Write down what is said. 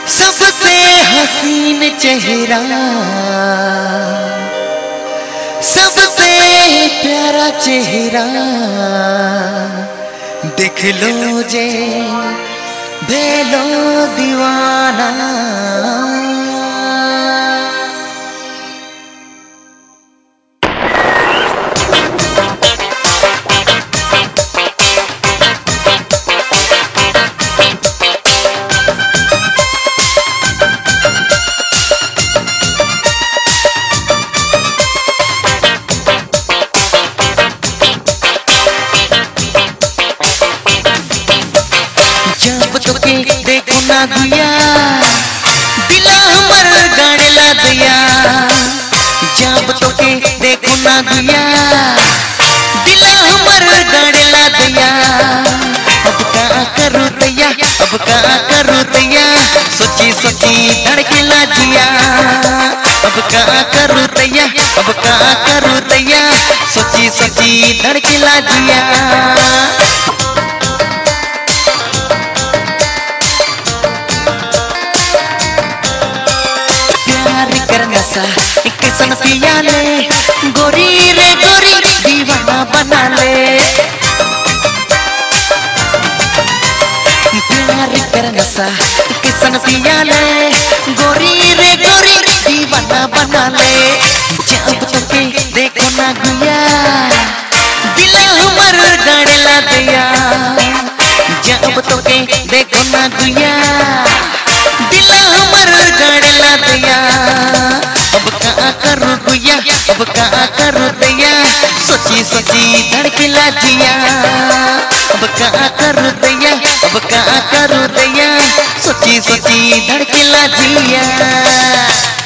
सबसे हसीन चेहरा, सबसे प्यारा चेहरा, देख लो जे भेलो दीवाना। जब तोके देखो ना गुया, दिला हमर गाड़ेला दिया। जब तोके देखो ना गुया, दिला हमर गाड़ेला दिया। अब का करूं दैया, अब का करूं दैया, सोची सोची धड़केला जिया। अब का करूं दैया, अब का करूं दैया, सोची सोची धड़केला जिया। प्यार करना सा एक सन पिया ले, गोरी रे गोरी दीवाना बना ले। प्यार करना सा एक सन पिया ले, गोरी रे गोरी दीवाना बना ले। जब तोके देखो ना गुया, दिला हमर गाड़ेला दिया। जब तोके देखो ना गुया, दिला हमर गाड़ेला दिया। अब का करूं गुया, अब का करूं दैया, सोची सोची धड़केला जिया। अब का करूं दैया, अब का करूं दैया, सोची सोची धड़केला जिया।